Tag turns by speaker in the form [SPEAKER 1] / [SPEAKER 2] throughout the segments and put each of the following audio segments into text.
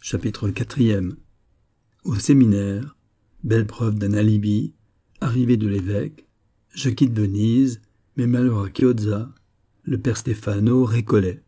[SPEAKER 1] Chapitre 4. Au séminaire, belle preuve d'un alibi, arrivée de l'évêque, je quitte Venise, mes malheurs à Chiozza, le père Stefano récollet.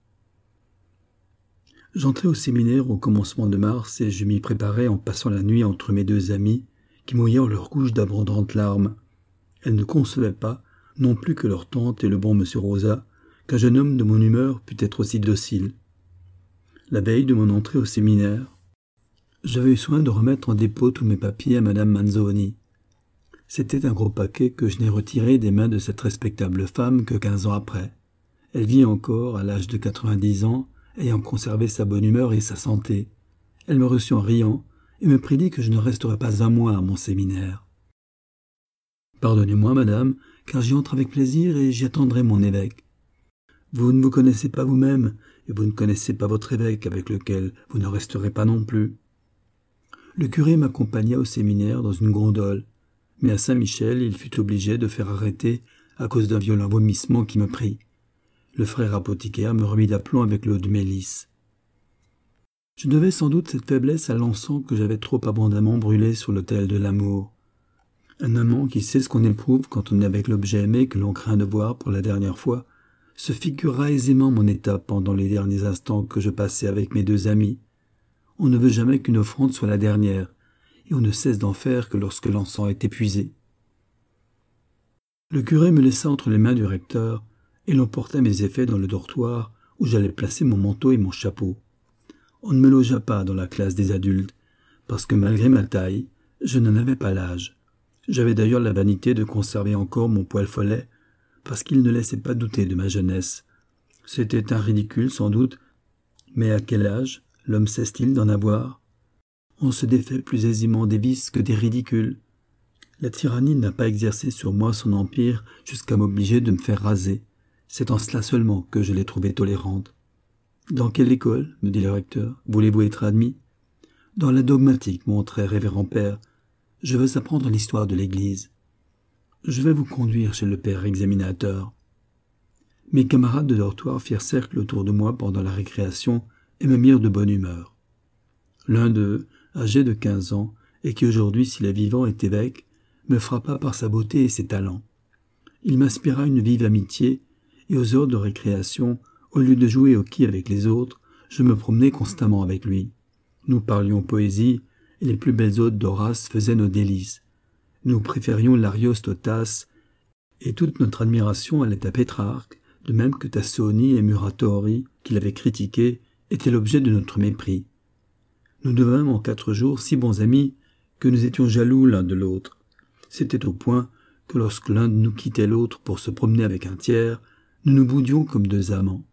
[SPEAKER 1] J'entrai au séminaire au commencement de mars et je m'y préparais en passant la nuit entre mes deux amies qui mouillèrent leurs couches d'abondantes larmes. Elles ne concevaient pas, non plus que leur tante et le bon monsieur Rosa, qu'un jeune homme de mon humeur pût être aussi docile. La veille de mon entrée au séminaire, j'avais eu soin de remettre en dépôt tous mes papiers à madame Manzoni. C'était un gros paquet que je n'ai retiré des mains de cette respectable femme que 15 ans après. Elle vit encore, à l'âge de 90 ans, ayant conservé sa bonne humeur et sa santé. Elle me reçut en riant et me prédit que je ne resterai pas un mois à mon séminaire. « Pardonnez-moi, madame, car j'y entre avec plaisir et j'y attendrai mon évêque. Vous ne vous connaissez pas vous-même, et vous ne connaissez pas votre évêque avec lequel vous ne resterez pas non plus. » Le curé m'accompagna au séminaire dans une gondole, mais à Saint-Michel, il fut obligé de faire arrêter à cause d'un violent vomissement qui me prit. Le frère apothicaire me remit d'aplomb avec l'eau de mélisse. Je devais sans doute cette faiblesse à l'encens que j'avais trop abondamment brûlé sur l'autel de l'amour. Un amant qui sait ce qu'on éprouve quand on est avec l'objet aimé que l'on craint de voir pour la dernière fois, se figurera aisément mon état pendant les derniers instants que je passais avec mes deux amis. On ne veut jamais qu'une offrande soit la dernière, et on ne cesse d'en faire que lorsque l'encens est épuisé. Le curé me laissa entre les mains du recteur, et l'on porta mes effets dans le dortoir où j'allais placer mon manteau et mon chapeau. On ne me logea pas dans la classe des adultes, parce que malgré ma taille, je n'en avais pas l'âge. J'avais d'ailleurs la vanité de conserver encore mon poil follet, parce qu'il ne laissait pas douter de ma jeunesse. C'était un ridicule sans doute, mais à quel âge l'homme cesse-t-il d'en avoir? On se défait plus aisément des vices que des ridicules. La tyrannie n'a pas exercé sur moi son empire jusqu'à m'obliger de me faire raser. C'est en cela seulement que je l'ai trouvée tolérante. « Dans quelle école, me dit le recteur, voulez-vous être admis ?»« Dans la dogmatique, mon très révérend père. Je veux apprendre l'histoire de l'Église. »« Je vais vous conduire chez le père examinateur. » Mes camarades de dortoir firent cercle autour de moi pendant la récréation et me mirent de bonne humeur. L'un d'eux, âgé de 15 ans, et qui aujourd'hui, s'il est vivant, est évêque, me frappa par sa beauté et ses talents. Il m'inspira une vive amitié, et aux heures de récréation, au lieu de jouer au quilles avec les autres, je me promenais constamment avec lui. Nous parlions poésie, et les plus belles odes d'Horace faisaient nos délices. Nous préférions l'Arioste au Tasse, et toute notre admiration allait à Pétrarque, de même que Tassoni et Muratori, qui l'avaient critiqué, étaient l'objet de notre mépris. Nous devînmes en 4 jours si bons amis que nous étions jaloux l'un de l'autre. C'était au point que lorsque l'un de nous quittait l'autre pour se promener avec un tiers, nous nous boudions comme 2 amants.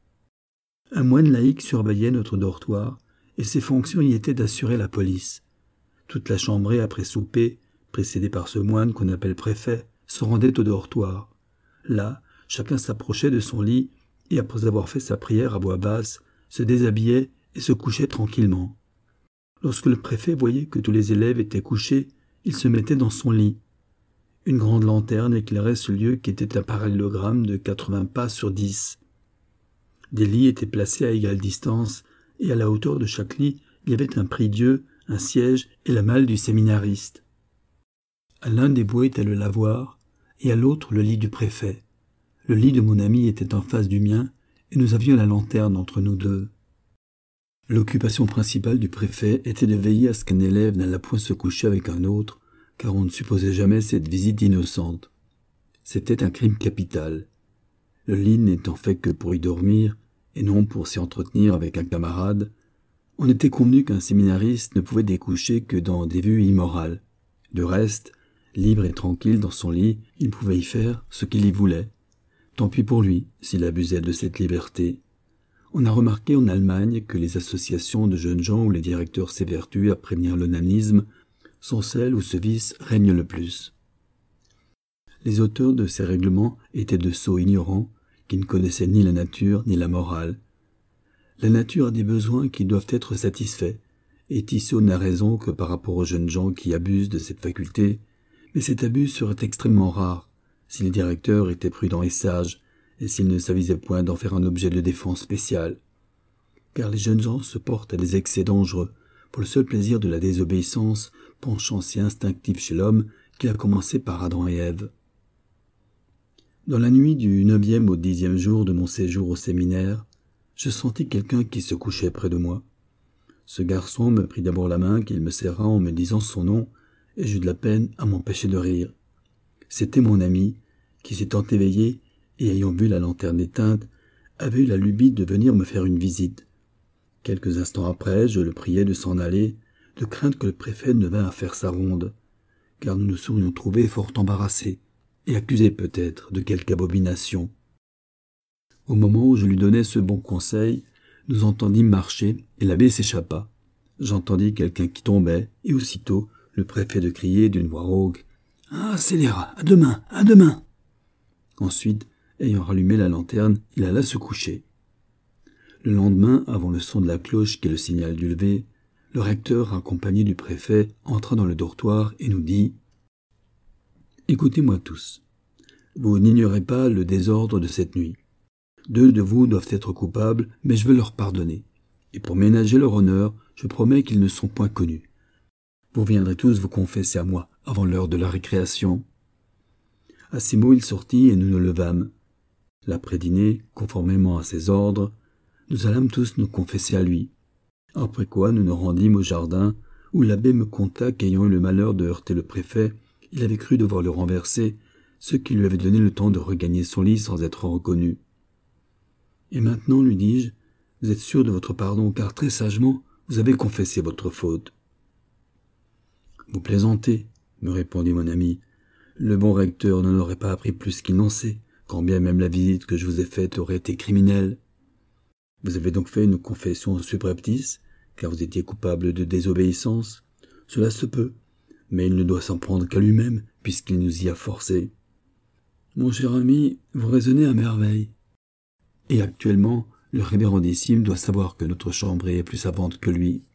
[SPEAKER 1] Un moine laïque surveillait notre dortoir, et ses fonctions y étaient d'assurer la police. Toute la chambrée, après souper, précédée par ce moine qu'on appelle préfet, se rendait au dortoir. Là, chacun s'approchait de son lit, et après avoir fait sa prière à voix basse, se déshabillait et se couchait tranquillement. Lorsque le préfet voyait que tous les élèves étaient couchés, il se mettait dans son lit. Une grande lanterne éclairait ce lieu qui était un parallélogramme de 80 pas sur 10. Des lits étaient placés à égale distance, et à la hauteur de chaque lit, il y avait un prie-dieu, un siège et la malle du séminariste. À l'un des bouts était le lavoir, et à l'autre le lit du préfet. Le lit de mon ami était en face du mien, et nous avions la lanterne entre nous deux. L'occupation principale du préfet était de veiller à ce qu'un élève n'allât point se coucher avec un autre, car on ne supposait jamais cette visite innocente. C'était un crime capital. Le lit n'étant fait que pour y dormir, et non pour s'y entretenir avec un camarade, on était convenu qu'un séminariste ne pouvait découcher que dans des vues immorales. De reste, libre et tranquille dans son lit, il pouvait y faire ce qu'il y voulait. Tant pis pour lui, s'il abusait de cette liberté. On a remarqué en Allemagne que les associations de jeunes gens où les directeurs s'évertuent à prévenir l'onanisme sont celles où ce vice règne le plus. Les auteurs de ces règlements étaient de sots ignorants qui ne connaissaient ni la nature ni la morale. La nature a des besoins qui doivent être satisfaits, et Tissot n'a raison que par rapport aux jeunes gens qui abusent de cette faculté, mais cet abus serait extrêmement rare si les directeurs étaient prudents et sages, et s'ils ne s'avisaient point d'en faire un objet de défense spéciale. car les jeunes gens se portent à des excès dangereux, pour le seul plaisir de la désobéissance, penchant si instinctif chez l'homme qu'il a commencé par Adam et Ève. Dans la nuit du 9e au 10e jour de mon séjour au séminaire, je sentis quelqu'un qui se couchait près de moi. Ce garçon me prit d'abord la main qu'il me serra en me disant son nom, et j'eus de la peine à m'empêcher de rire. C'était mon ami, qui s'étant éveillé, et ayant vu la lanterne éteinte, avait eu la lubie de venir me faire une visite. Quelques instants après, je le priai de s'en aller, de crainte que le préfet ne vînt à faire sa ronde, car nous nous serions trouvés fort embarrassés, et accusés peut-être de quelque abomination. Au moment où je lui donnais ce bon conseil, nous entendîmes marcher, et l'abbé s'échappa. J'entendis quelqu'un qui tombait, et aussitôt, le préfet de crier d'une voix rauque « Ah, scélérat, à demain, à demain !» Ensuite, ayant rallumé la lanterne, il alla se coucher. Le lendemain, avant le son de la cloche qui est le signal du lever, le recteur, accompagné du préfet, entra dans le dortoir et nous dit « Écoutez-moi tous. Vous n'ignorez pas le désordre de cette nuit. 2 de vous doivent être coupables, mais je veux leur pardonner. Et pour ménager leur honneur, je promets qu'ils ne sont point connus. Vous viendrez tous vous confesser à moi avant l'heure de la récréation. » À ces mots, il sortit et nous nous levâmes. L'après-dîner, conformément à ses ordres, nous allâmes tous nous confesser à lui. Après quoi, nous nous rendîmes au jardin, où l'abbé me conta qu'ayant eu le malheur de heurter le préfet, il avait cru devoir le renverser, ce qui lui avait donné le temps de regagner son lit sans être reconnu. « Et maintenant, lui dis-je, vous êtes sûr de votre pardon, car très sagement, vous avez confessé votre faute. »« Vous plaisantez, me répondit mon ami. Le bon recteur n'en aurait pas appris plus qu'il n'en sait, quand bien même la visite que je vous ai faite aurait été criminelle. Vous avez donc fait une confession subreptice, car vous étiez coupable de désobéissance. Cela se peut, mais il ne doit s'en prendre qu'à lui-même, puisqu'il nous y a forcés. Mon cher ami, vous raisonnez à merveille. Et actuellement, le révérendissime doit savoir que notre chambrée est plus savante que lui.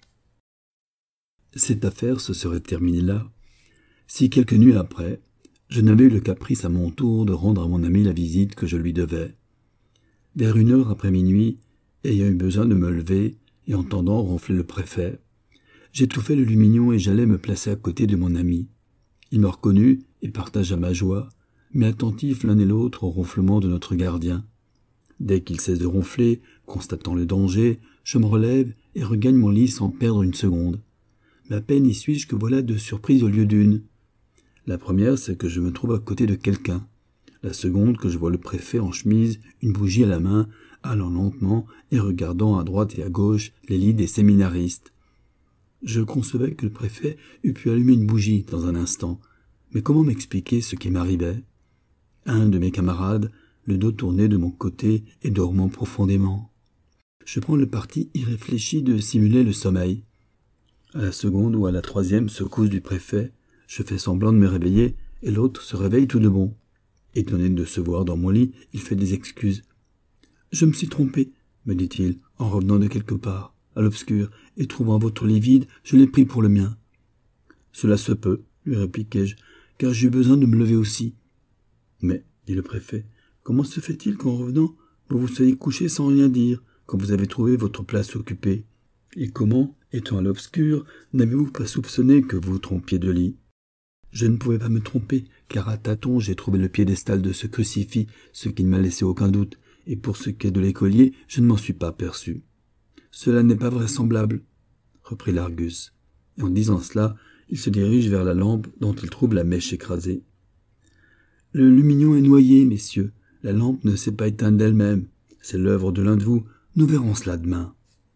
[SPEAKER 1] Cette affaire se serait terminée là, si quelques nuits après, je n'avais eu le caprice à mon tour de rendre à mon ami la visite que je lui devais. Vers 1 heure après minuit, ayant eu besoin de me lever et entendant ronfler le préfet, j'étouffai le lumignon et j'allais me placer à côté de mon ami. Il me reconnut et partagea ma joie, mais attentifs l'un et l'autre au ronflement de notre gardien. Dès qu'il cesse de ronfler, constatant le danger, je me relève et regagne mon lit sans perdre une seconde. Mais à peine y suis-je que voilà 2 surprises au lieu d'une. La première, c'est que je me trouve à côté de quelqu'un. La seconde, que je vois le préfet en chemise, une bougie à la main, allant lentement et regardant à droite et à gauche les lits des séminaristes. Je concevais que le préfet eût pu allumer une bougie dans un instant, mais comment m'expliquer ce qui m'arrivait? Un de mes camarades, le dos tourné de mon côté et dormant profondément. Je prends le parti irréfléchi de simuler le sommeil. À la seconde ou à la 3e secousse du préfet, je fais semblant de me réveiller et l'autre se réveille tout de bon. Étonné de se voir dans mon lit, il fait des excuses. « Je me suis trompé, me dit-il, en revenant de quelque part, à l'obscur, et trouvant votre lit vide, je l'ai pris pour le mien. »« Cela se peut, lui répliquai-je, car j'ai eu besoin de me lever aussi. »« Mais, dit le préfet, comment se fait-il qu'en revenant, vous vous soyez couché sans rien dire, quand vous avez trouvé votre place occupée? Et comment, étant à l'obscur, n'avez-vous pas soupçonné que vous vous trompiez de lit? » Je ne pouvais pas me tromper, car à tâtons j'ai trouvé le piédestal de ce crucifix, ce qui ne m'a laissé aucun doute, et pour ce qui est de l'écolier, je ne m'en suis pas aperçu. « Cela n'est pas vraisemblable, » reprit l'Argus, et en disant cela, il se dirige vers la lampe dont il trouve la mèche écrasée. « Le lumignon est noyé, messieurs, la lampe ne s'est pas éteinte d'elle-même, c'est l'œuvre de l'un de vous, nous verrons cela demain. »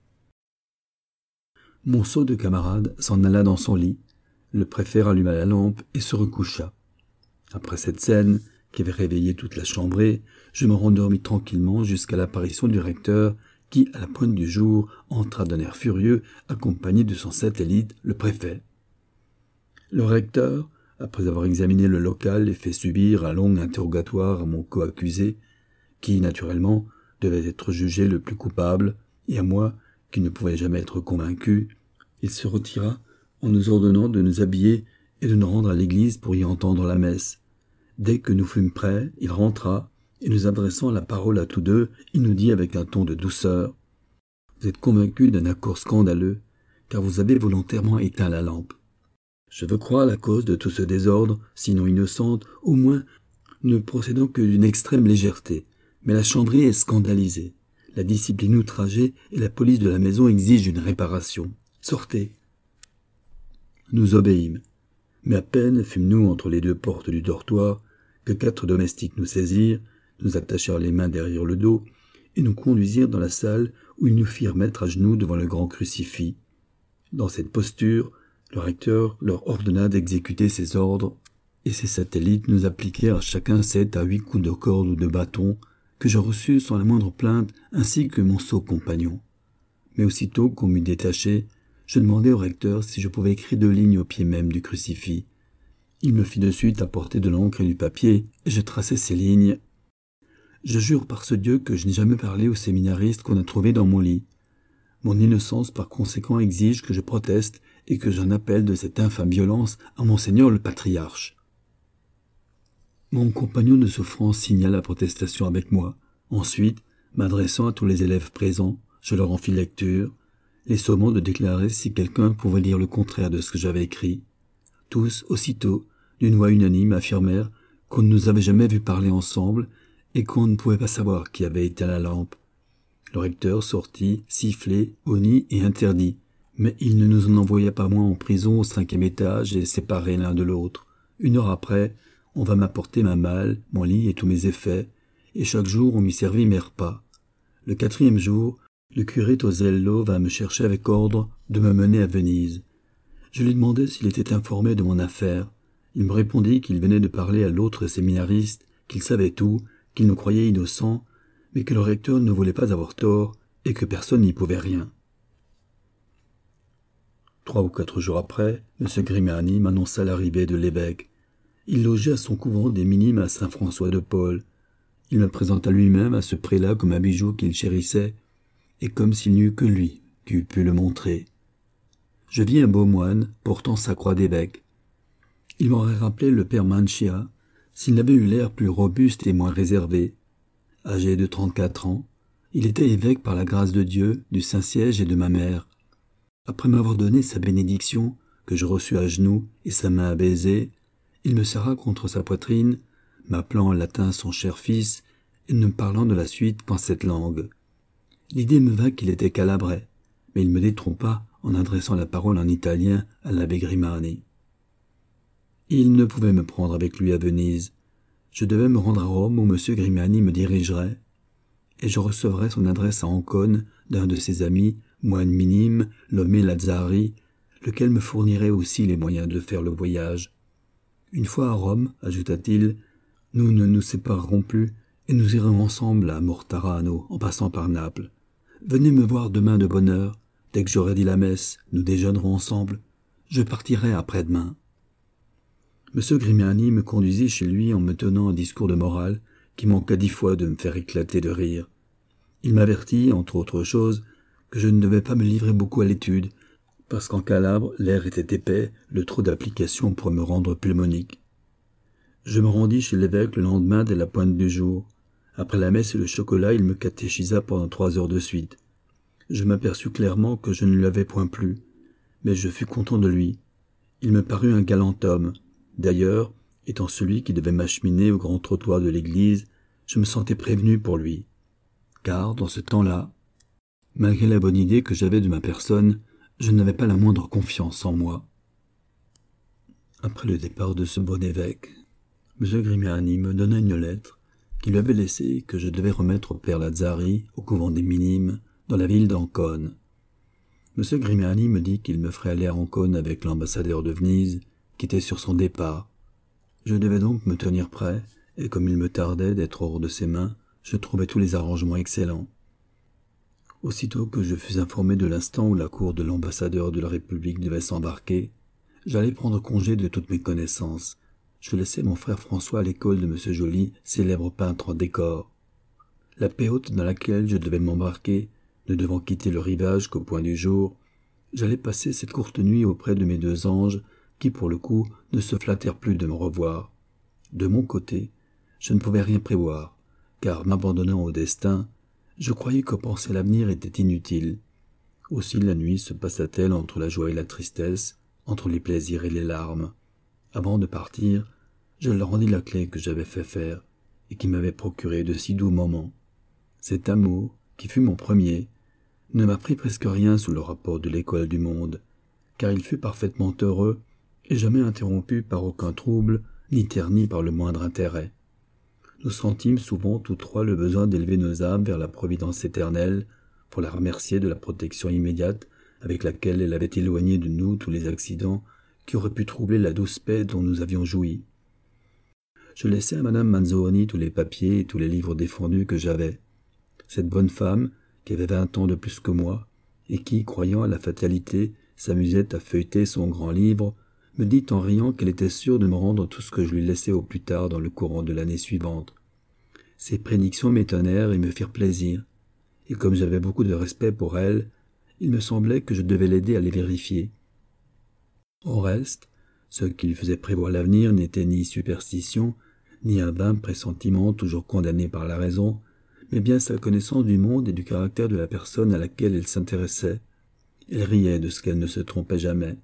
[SPEAKER 1] Mon sot de camarade s'en alla dans son lit. Le préfet ralluma la lampe et se recoucha. Après cette scène, qui avait réveillé toute la chambrée, je me rendormis tranquillement jusqu'à l'apparition du recteur qui, à la pointe du jour, entra d'un air furieux, accompagné de son satellite, le préfet. Le recteur, après avoir examiné le local et fait subir un long interrogatoire à mon coaccusé, qui, naturellement, devait être jugé le plus coupable, et à moi, qui ne pouvais jamais être convaincu, il se retira en nous ordonnant de nous habiller et de nous rendre à l'église pour y entendre la messe. Dès que nous fûmes prêts, il rentra, et nous adressant la parole à tous deux, il nous dit avec un ton de douceur : « Vous êtes convaincu d'un accord scandaleux, car vous avez volontairement éteint la lampe. Je veux croire la cause de tout ce désordre, sinon innocente, au moins ne procédant que d'une extrême légèreté. Mais la Chambrée est scandalisée. La discipline outragée et la police de la maison exigent une réparation. Sortez. Nous obéîmes. Mais à peine fûmes-nous entre les deux portes du dortoir que 4 domestiques nous saisirent, nous attachèrent les mains derrière le dos et nous conduisirent dans la salle où ils nous firent mettre à genoux devant le grand crucifix. Dans cette posture, le recteur leur ordonna d'exécuter ses ordres et ses satellites nous appliquèrent chacun 7 à 8 coups de corde ou de bâton que je reçus sans la moindre plainte ainsi que mon sot compagnon. Mais aussitôt qu'on m'eut détaché, je demandai au recteur si je pouvais écrire 2 lignes au pied même du crucifix. Il me fit de suite apporter de l'encre et du papier, et je traçai ces lignes. Je jure par ce Dieu que je n'ai jamais parlé aux séminaristes qu'on a trouvés dans mon lit. Mon innocence par conséquent exige que je proteste et que j'en appelle de cette infâme violence à Monseigneur le patriarche. Mon compagnon de souffrance signa la protestation avec moi. Ensuite, m'adressant à tous les élèves présents, je leur en fis lecture, les sommant de déclarer si quelqu'un pouvait dire le contraire de ce que j'avais écrit. Tous, aussitôt, d'une voix unanime, affirmèrent qu'on ne nous avait jamais vus parler ensemble et qu'on ne pouvait pas savoir qui avait éteint la lampe. Le recteur sortit, sifflé, honni et interdit, mais il ne nous en envoya pas moins en prison au 5e étage et séparés l'un de l'autre. 1 heure après, on vint m'apporter ma malle, mon lit et tous mes effets, et chaque jour on m'y servit mes repas. Le 4e jour, le curé Tosello vint me chercher avec ordre de me mener à Venise. Je lui demandai s'il était informé de mon affaire. Il me répondit qu'il venait de parler à l'autre séminariste, qu'il savait tout, qu'il nous croyait innocents, mais que le recteur ne voulait pas avoir tort et que personne n'y pouvait rien. 3 ou 4 jours après, M. Grimani m'annonça l'arrivée de l'évêque. Il logeait à son couvent des Minimes à Saint-François-de-Paul. Il me présenta lui-même à ce prélat comme un bijou qu'il chérissait, et comme s'il n'y eût que lui qui eût pu le montrer. Je vis un beau moine portant sa croix d'évêque. Il m'aurait rappelé le père Mancia, s'il n'avait eu l'air plus robuste et moins réservé. Âgé de 34 ans, il était évêque par la grâce de Dieu, du Saint-Siège et de ma mère. Après m'avoir donné sa bénédiction, que je reçus à genoux et sa main à baiser, il me serra contre sa poitrine, m'appelant en latin son cher fils, et ne me parlant de la suite qu'en cette langue. L'idée me vint qu'il était calabrais, mais il me détrompa en adressant la parole en italien à l'abbé Grimani. Il ne pouvait me prendre avec lui à Venise. Je devais me rendre à Rome où M. Grimani me dirigerait, et je recevrais son adresse à Ancône d'un de ses amis, moine minime, nommé Lazzari, lequel me fournirait aussi les moyens de faire le voyage. Une fois à Rome, ajouta-t-il, nous ne nous séparerons plus, et nous irons ensemble à Mortarano, en passant par Naples. Venez me voir demain de bonne heure. Dès que j'aurai dit la messe, nous déjeunerons ensemble. Je partirai après-demain. M. Grimani me conduisit chez lui en me tenant un discours de morale qui manqua 10 fois de me faire éclater de rire. Il m'avertit, entre autres choses, que je ne devais pas me livrer beaucoup à l'étude, parce qu'en Calabre, l'air était épais, le trop d'application pourrait me rendre pulmonique. Je me rendis chez l'évêque le lendemain dès la pointe du jour. Après la messe et le chocolat, il me catéchisa pendant 3 heures de suite. Je m'aperçus clairement que je ne lui avais point plu, mais je fus content de lui. Il me parut un galant homme. D'ailleurs, étant celui qui devait m'acheminer au grand trottoir de l'église, je me sentais prévenu pour lui. Car, dans ce temps-là, malgré la bonne idée que j'avais de ma personne, je n'avais pas la moindre confiance en moi. Après le départ de ce bon évêque, M. Grimani me donna une lettre qu'il lui avait laissée et que je devais remettre au père Lazzari, au couvent des Minimes, dans la ville d'Ancône. M. Grimani me dit qu'il me ferait aller à Ancône avec l'ambassadeur de Venise, qui était sur son départ. Je devais donc me tenir prêt, et comme il me tardait d'être hors de ses mains, je trouvais tous les arrangements excellents. Aussitôt que je fus informé de l'instant où la cour de l'ambassadeur de la République devait s'embarquer, j'allais prendre congé de toutes mes connaissances. Je laissai mon frère François à l'école de M. Joly, célèbre peintre en décor. La péote dans laquelle je devais m'embarquer, ne devant quitter le rivage qu'au point du jour, j'allais passer cette courte nuit auprès de mes 2 anges, qui pour le coup ne se flattèrent plus de me revoir. De mon côté, je ne pouvais rien prévoir, car m'abandonnant au destin, je croyais que penser l'avenir était inutile. Aussi la nuit se passa-t-elle entre la joie et la tristesse, entre les plaisirs et les larmes. Avant de partir, je leur rendis la clé que j'avais fait faire et qui m'avait procuré de si doux moments. Cet amour, qui fut mon premier, ne m'apprit presque rien sous le rapport de l'école du monde, car il fut parfaitement heureux et jamais interrompu par aucun trouble, ni terni par le moindre intérêt. Nous sentîmes souvent tous trois le besoin d'élever nos âmes vers la providence éternelle, pour la remercier de la protection immédiate avec laquelle elle avait éloigné de nous tous les accidents qui auraient pu troubler la douce paix dont nous avions joui. Je laissai à madame Manzoni tous les papiers et tous les livres défendus que j'avais. Cette bonne femme, qui avait 20 ans de plus que moi, et qui, croyant à la fatalité, s'amusait à feuilleter son grand livre, me dit en riant qu'elle était sûre de me rendre tout ce que je lui laissais au plus tard dans le courant de l'année suivante. Ces prédictions m'étonnèrent et me firent plaisir, et comme j'avais beaucoup de respect pour elle, il me semblait que je devais l'aider à les vérifier. Au reste, ce qui lui faisait prévoir l'avenir n'était ni superstition, ni un vain pressentiment toujours condamné par la raison, mais bien sa connaissance du monde et du caractère de la personne à laquelle elle s'intéressait. Elle riait de ce qu'elle ne se trompait jamais.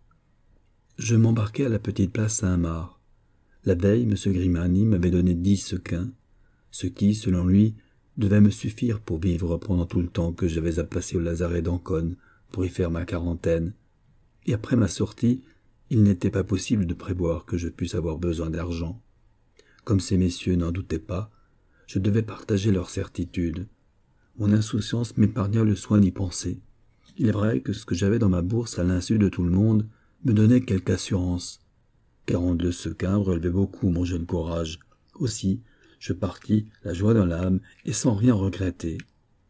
[SPEAKER 1] Je m'embarquai à la petite place Saint-Marc. La veille, M. Grimani m'avait donné 10 sequins, ce qui, selon lui, devait me suffire pour vivre pendant tout le temps que j'avais à passer au lazaret d'Ancône pour y faire ma quarantaine. Et après ma sortie, il n'était pas possible de prévoir que je pusse avoir besoin d'argent. Comme ces messieurs n'en doutaient pas, je devais partager leur certitude. Mon insouciance m'épargna le soin d'y penser. Il est vrai que ce que j'avais dans ma bourse à l'insu de tout le monde me donnait quelque assurance. 42 sequins relevaient beaucoup mon jeune courage. Aussi, je partis, la joie dans l'âme, et sans rien regretter.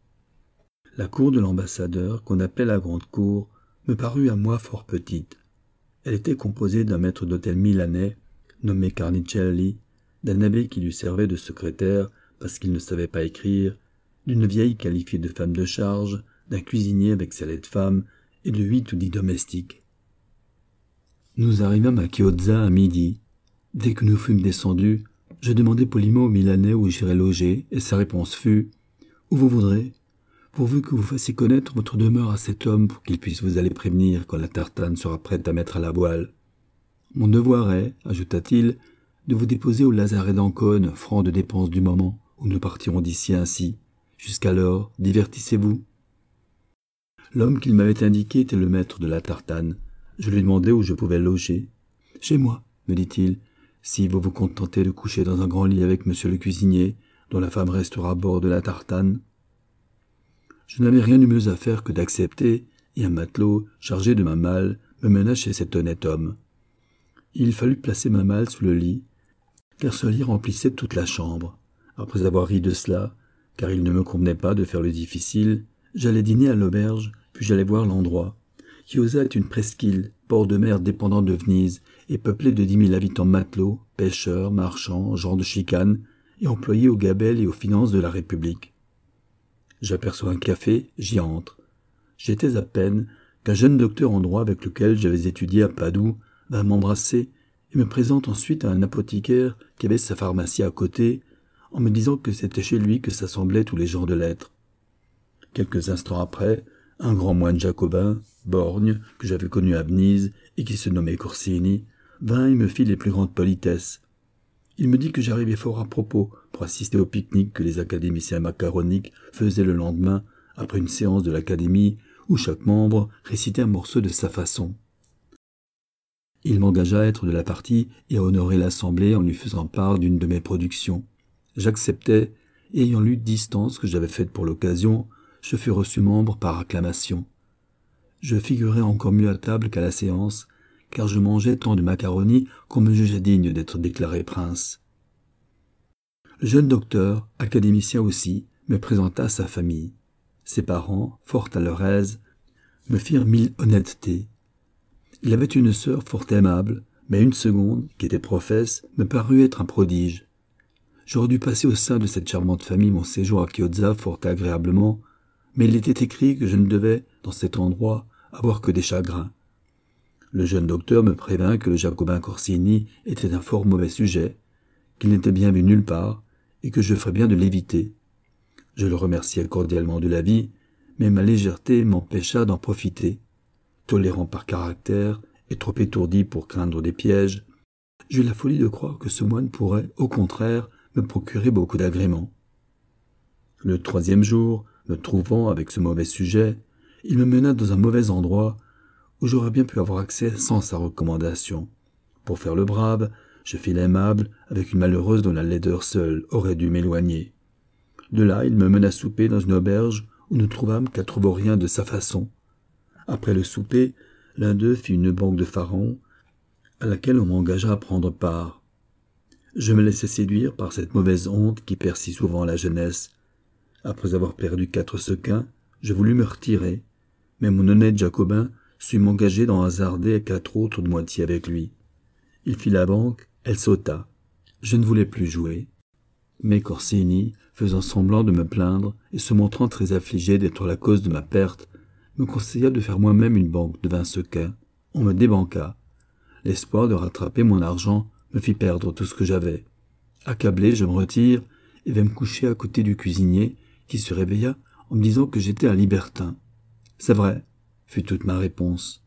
[SPEAKER 1] La cour de l'ambassadeur, qu'on appelait la grande cour, me parut à moi fort petite. Elle était composée d'un maître d'hôtel milanais, nommé Carnicelli, d'un abbé qui lui servait de secrétaire parce qu'il ne savait pas écrire, d'une vieille qualifiée de femme de charge, d'un cuisinier avec sa laide femme, et de 8 ou 10 domestiques. Nous arrivâmes à Chiozza à midi. Dès que nous fûmes descendus, je demandai poliment au Milanais où j'irais loger, et sa réponse fut « Où vous voudrez, pourvu que vous fassiez connaître votre demeure à cet homme pour qu'il puisse vous aller prévenir quand la tartane sera prête à mettre à la voile. Mon devoir est, ajouta-t-il, de vous déposer au lazaret d'Ancône, franc de dépense du moment, où nous partirons d'ici ainsi. Jusqu'alors, divertissez-vous. » L'homme qu'il m'avait indiqué était le maître de la tartane. Je lui demandai où je pouvais loger. « Chez moi, me dit-il, si vous vous contentez de coucher dans un grand lit avec monsieur le cuisinier, dont la femme restera à bord de la tartane. » Je n'avais rien de mieux à faire que d'accepter, et un matelot, chargé de ma malle, me mena chez cet honnête homme. Il fallut placer ma malle sous le lit, car ce lit remplissait toute la chambre. Après avoir ri de cela, car il ne me convenait pas de faire le difficile, j'allais dîner à l'auberge, puis j'allais voir l'endroit. Chiozza est une presqu'île, port de mer dépendant de Venise, et peuplée de 10 000 habitants matelots, pêcheurs, marchands, gens de chicane, et employés aux gabelles et aux finances de la République. J'aperçois un café, j'y entre. J'étais à peine qu'un jeune docteur en droit avec lequel j'avais étudié à Padoue vint m'embrasser et me présente ensuite à un apothicaire qui avait sa pharmacie à côté, en me disant que c'était chez lui que s'assemblaient tous les gens de lettres. Quelques instants après, un grand moine jacobin, borgne, que j'avais connu à Venise et qui se nommait Corsini, vint et me fit les plus grandes politesses. Il me dit que j'arrivais fort à propos pour assister au pique-nique que les académiciens macaroniques faisaient le lendemain après une séance de l'académie où chaque membre récitait un morceau de sa façon. Il m'engagea à être de la partie et à honorer l'assemblée en lui faisant part d'une de mes productions. J'acceptai, et ayant lu 10 stances que j'avais faites pour l'occasion, je fus reçu membre par acclamation. Je figurais encore mieux à table qu'à la séance, car je mangeais tant de macaroni qu'on me jugeait digne d'être déclaré prince. Le jeune docteur, académicien aussi, me présenta à sa famille. Ses parents, fort à leur aise, me firent 1000 honnêtetés. Il avait une sœur fort aimable, mais une seconde, qui était professe, me parut être un prodige. J'aurais dû passer au sein de cette charmante famille mon séjour à Chiozza fort agréablement, mais il était écrit que je ne devais, dans cet endroit, avoir que des chagrins. Le jeune docteur me prévint que le jacobin Corsini était un fort mauvais sujet, qu'il n'était bien vu nulle part, et que je ferais bien de l'éviter. Je le remerciai cordialement de l'avis, mais ma légèreté m'empêcha d'en profiter. Tolérant par caractère et trop étourdi pour craindre des pièges, j'eus la folie de croire que ce moine pourrait, au contraire, me procurer beaucoup d'agréments. Le 3e jour, me trouvant avec ce mauvais sujet, il me mena dans un mauvais endroit où j'aurais bien pu avoir accès sans sa recommandation. Pour faire le brave, je fis l'aimable avec une malheureuse dont la laideur seule aurait dû m'éloigner. De là, il me mena souper dans une auberge où nous trouvâmes qu'à Troborien de sa façon. Après le souper, l'un d'eux fit une banque de pharaon à laquelle on m'engagea à prendre part. Je me laissai séduire par cette mauvaise honte qui perd si souvent la jeunesse. Après avoir perdu 4 sequins, je voulus me retirer, mais mon honnête Jacobin sut m'engager d'en hasarder 4 autres de moitié avec lui. Il fit la banque, elle sauta. Je ne voulais plus jouer. Mais Corsini, faisant semblant de me plaindre et se montrant très affligé d'être la cause de ma perte, me conseilla de faire moi-même une banque de 20 sequins. On me débanqua. L'espoir de rattraper mon argent me fit perdre tout ce que j'avais. Accablé, je me retire et vais me coucher à côté du cuisinier qui se réveilla en me disant que j'étais un libertin. « C'est vrai », fut toute ma réponse.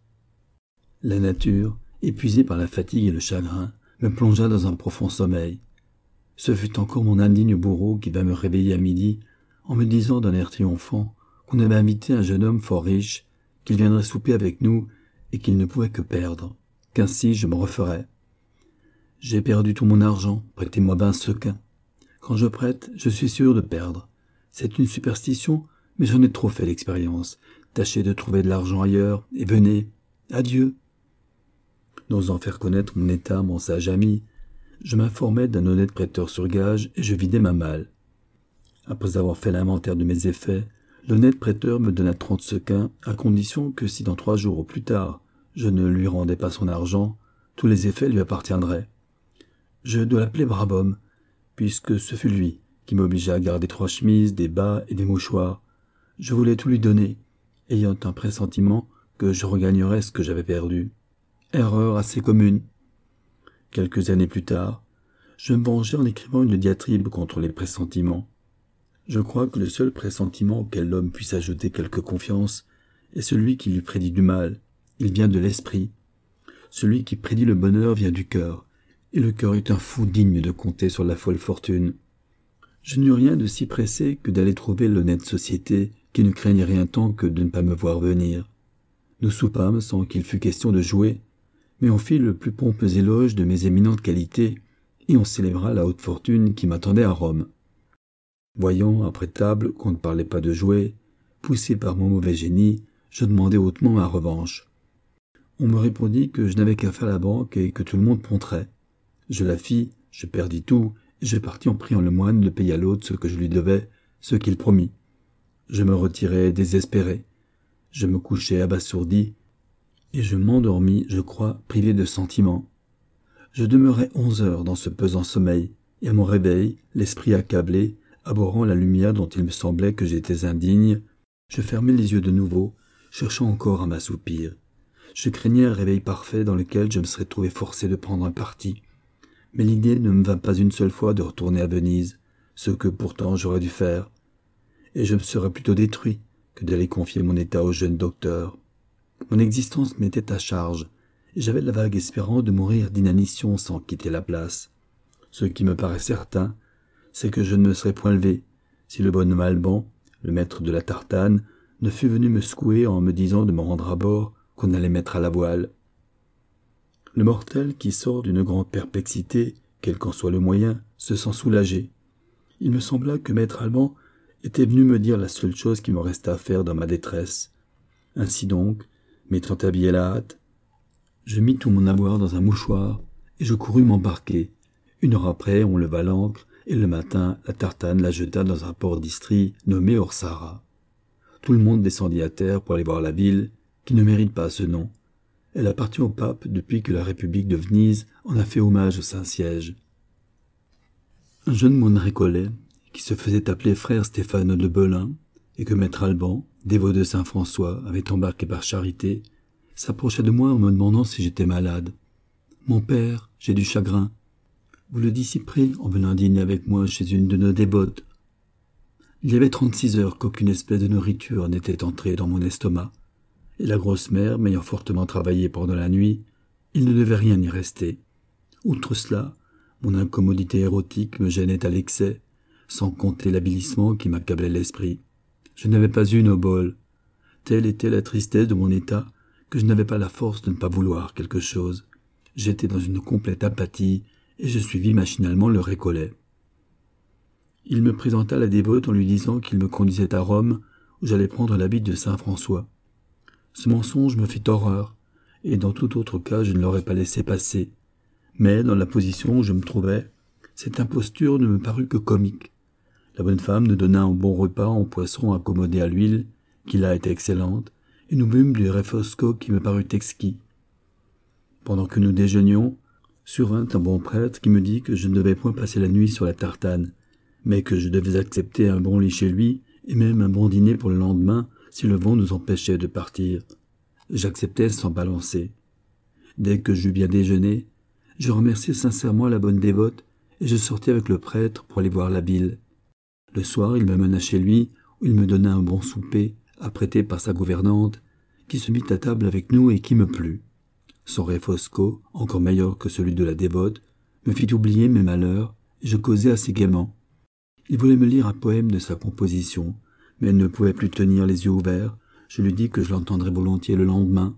[SPEAKER 1] La nature, épuisée par la fatigue et le chagrin, me plongea dans un profond sommeil. Ce fut encore mon indigne bourreau qui vint me réveiller à midi en me disant d'un air triomphant qu'on avait invité un jeune homme fort riche, qu'il viendrait souper avec nous et qu'il ne pouvait que perdre, qu'ainsi je me referais. J'ai perdu tout mon argent, prêtez-moi 20 sequins. Quand je prête, je suis sûr de perdre. C'est une superstition, mais j'en ai trop fait l'expérience. Tâchez de trouver de l'argent ailleurs, et venez. Adieu. N'osant faire connaître mon état à mon sage ami, je m'informai d'un honnête prêteur sur gage et je vidai ma malle. Après avoir fait l'inventaire de mes effets, l'honnête prêteur me donna 30 sequins, à condition que si dans 3 jours au plus tard, je ne lui rendais pas son argent, tous les effets lui appartiendraient. Je dois l'appeler brave homme, puisque ce fut lui qui m'obligea à garder 3 chemises, des bas et des mouchoirs. Je voulais tout lui donner, ayant un pressentiment que je regagnerais ce que j'avais perdu. Erreur assez commune. Quelques années plus tard, je me vengeai en écrivant une diatribe contre les pressentiments. Je crois que le seul pressentiment auquel l'homme puisse ajouter quelque confiance est celui qui lui prédit du mal. Il vient de l'esprit. Celui qui prédit le bonheur vient du cœur, et le cœur est un fou digne de compter sur la folle fortune. Je n'eus rien de si pressé que d'aller trouver l'honnête société qui ne craignait rien tant que de ne pas me voir venir. Nous soupâmes sans qu'il fût question de jouer, mais on fit le plus pompeux éloge de mes éminentes qualités, et on célébra la haute fortune qui m'attendait à Rome. Voyant, après table, qu'on ne parlait pas de jouer, poussé par mon mauvais génie, je demandai hautement ma revanche. On me répondit que je n'avais qu'à faire la banque et que tout le monde ponterait. Je la fis, je perdis tout, et je partis en priant le moine de payer à l'autre ce que je lui devais, ce qu'il promit. Je me retirai désespéré. Je me couchai abasourdi, et je m'endormis, je crois, privé de sentiments. Je demeurai 11 heures dans ce pesant sommeil, et à mon réveil, l'esprit accablé, abhorrant la lumière dont il me semblait que j'étais indigne, je fermai les yeux de nouveau, cherchant encore à m'assoupir. Je craignais un réveil parfait dans lequel je me serais trouvé forcé de prendre un parti. Mais l'idée ne me vint pas une seule fois de retourner à Venise, ce que pourtant j'aurais dû faire, et je me serais plutôt détruit que d'aller confier mon état au jeune docteur. Mon existence m'était à charge, et j'avais la vague espérance de mourir d'inanition sans quitter la place. Ce qui me paraît certain, c'est que je ne me serais point levé, si le bonhomme Alban, le maître de la tartane, ne fût venu me secouer en me disant de me rendre à bord, qu'on allait mettre à la voile. Le mortel qui sort d'une grande perplexité, quel qu'en soit le moyen, se sent soulagé. Il me sembla que maître Alban était venu me dire la seule chose qui me restât à faire dans ma détresse. Ainsi donc, m'étant habillé à la hâte, je mis tout mon avoir dans un mouchoir et je courus m'embarquer. 1 heure après, on leva l'ancre et le matin, la tartane la jeta dans un port d'Istrie nommé Orsara. Tout le monde descendit à terre pour aller voir la ville, qui ne mérite pas ce nom. Elle appartient au pape depuis que la République de Venise en a fait hommage au Saint-Siège. Un jeune moine récollet, qui se faisait appeler frère Stéphane de Belin, et que maître Alban, dévot de Saint François, avait embarqué par charité, s'approcha de moi en me demandant si j'étais malade. « Mon père, j'ai du chagrin. Vous le dissiperez en venant dîner avec moi chez une de nos dévotes. » Il y avait 36 heures qu'aucune espèce de nourriture n'était entrée dans mon estomac, et la grosse mère m'ayant fortement travaillé pendant la nuit, il ne devait rien y rester. Outre cela, mon incommodité érotique me gênait à l'excès, sans compter l'avilissement qui m'accablait l'esprit. Je n'avais pas une au bol. Telle était la tristesse de mon état que je n'avais pas la force de ne pas vouloir quelque chose. J'étais dans une complète apathie et je suivis machinalement le récollet. Il me présenta la dévote en lui disant qu'il me conduisait à Rome où j'allais prendre l'habit de saint François. Ce mensonge me fit horreur et dans tout autre cas je ne l'aurais pas laissé passer. Mais dans la position où je me trouvais, cette imposture ne me parut que comique. La bonne femme nous donna un bon repas en poisson accommodé à l'huile, qui là était excellente, et nous bûmes du refosco qui me parut exquis. Pendant que nous déjeunions, survint un bon prêtre qui me dit que je ne devais point passer la nuit sur la tartane, mais que je devais accepter un bon lit chez lui, et même un bon dîner pour le lendemain, si le vent nous empêchait de partir. J'acceptai sans balancer. Dès que j'eus bien déjeuné, je remerciai sincèrement la bonne dévote, et je sortis avec le prêtre pour aller voir la ville. Le soir, il me mena chez lui, où il me donna un bon souper, apprêté par sa gouvernante, qui se mit à table avec nous et qui me plut. Son refosco, encore meilleur que celui de la dévote, me fit oublier mes malheurs, et je causai assez gaiement. Il voulait me lire un poème de sa composition, mais elle ne pouvait plus tenir les yeux ouverts. Je lui dis que je l'entendrais volontiers le lendemain.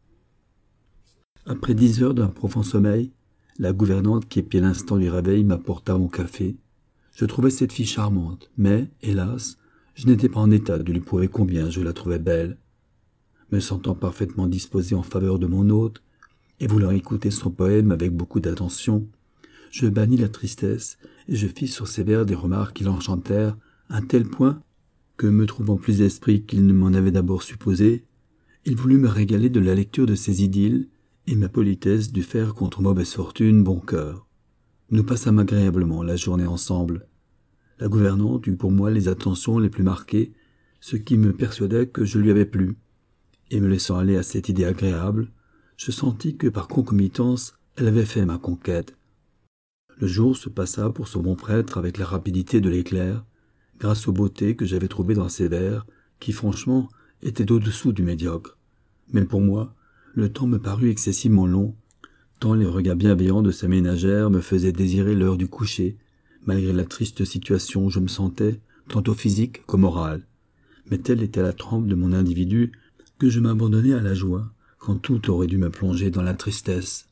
[SPEAKER 1] Après 10 heures d'un profond sommeil, la gouvernante qui épiait l'instant du réveil m'apporta mon café. Je trouvais cette fille charmante, mais, hélas, je n'étais pas en état de lui prouver combien je la trouvais belle. Me sentant parfaitement disposé en faveur de mon hôte, et voulant écouter son poème avec beaucoup d'attention, je bannis la tristesse, et je fis sur ses vers des remarques qui l'enchantèrent à un tel point que, me trouvant plus d'esprit qu'il ne m'en avait d'abord supposé, il voulut me régaler de la lecture de ses idylles, et ma politesse dut faire contre mauvaise fortune bon cœur. Nous passâmes agréablement la journée ensemble. La gouvernante eut pour moi les attentions les plus marquées, ce qui me persuadait que je lui avais plu. Et me laissant aller à cette idée agréable, je sentis que par concomitance, elle avait fait ma conquête. Le jour se passa pour ce bon prêtre avec la rapidité de l'éclair, grâce aux beautés que j'avais trouvées dans ses vers, qui franchement étaient au-dessous du médiocre. Mais pour moi, le temps me parut excessivement long, tant les regards bienveillants de sa ménagère me faisaient désirer l'heure du coucher, malgré la triste situation où je me sentais, tantôt physique qu'au moral. Mais telle était la trempe de mon individu que je m'abandonnais à la joie, quand tout aurait dû me plonger dans la tristesse.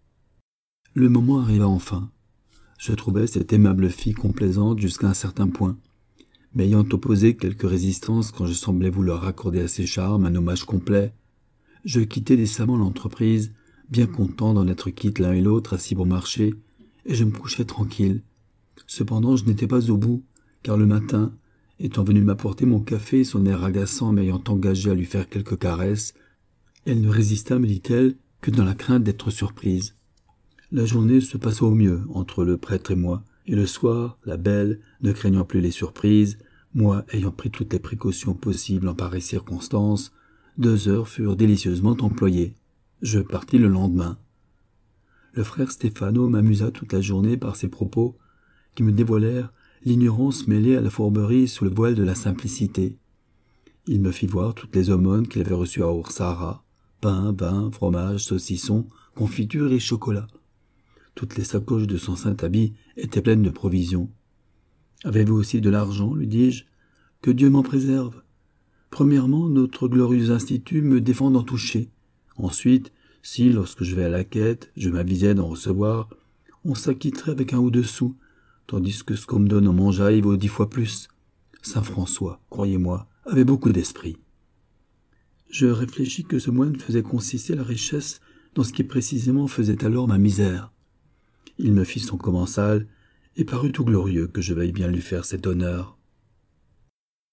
[SPEAKER 1] Le moment arriva enfin. Je trouvais cette aimable fille complaisante jusqu'à un certain point. Mais ayant opposé quelque résistance quand je semblais vouloir accorder à ses charmes un hommage complet, je quittai décemment l'entreprise, bien content d'en être quitte l'un et l'autre à si bon marché, et je me couchai tranquille. Cependant, je n'étais pas au bout, car le matin, étant venu m'apporter mon café et son air agaçant m'ayant engagé à lui faire quelques caresses, elle ne résista, me dit-elle, que dans la crainte d'être surprise. La journée se passa au mieux entre le prêtre et moi, et le soir, la belle, ne craignant plus les surprises, moi ayant pris toutes les précautions possibles en pareille circonstance, 2 heures furent délicieusement employées. Je partis le lendemain. Le frère Stefano m'amusa toute la journée par ses propos, qui me dévoilèrent l'ignorance mêlée à la fourberie sous le voile de la simplicité. Il me fit voir toutes les aumônes qu'il avait reçues à Orsara, pain, vin, fromage, saucisson, confiture et chocolat. Toutes les sacoches de son saint habit étaient pleines de provisions. « Avez-vous aussi de l'argent ?» lui dis-je. « Que Dieu m'en préserve. Premièrement, notre glorieux institut me défend d'en toucher. Ensuite, si, lorsque je vais à la quête, je m'avisais d'en recevoir, on s'acquitterait avec 1 ou 2 sous, tandis que ce qu'on me donne en mangeaille vaut 10 fois plus. Saint François, croyez-moi, avait beaucoup d'esprit. » Je réfléchis que ce moine faisait consister la richesse dans ce qui précisément faisait alors ma misère. Il me fit son commensal, et parut tout glorieux que je veuille bien lui faire cet honneur.